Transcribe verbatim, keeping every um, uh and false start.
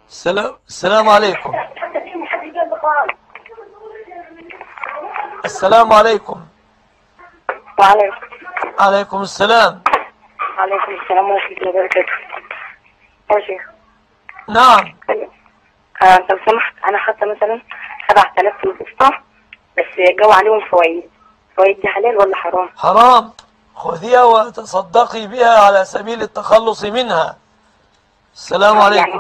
السلام السلام عليكم. السلام عليكم. وعليكم. عليكم السلام. وعليكم السلام ورحمة الله وبركاته. يا شيخ. نعم. آه لو سمحت، أنا خدت مثلا سبعة آلاف في القسطة، بس جو عليهم فوائد. فوائد دي حلال ولا حرام؟ حرام. خذيها وتصدقي بها على سبيل التخلص منها. السلام عليكم.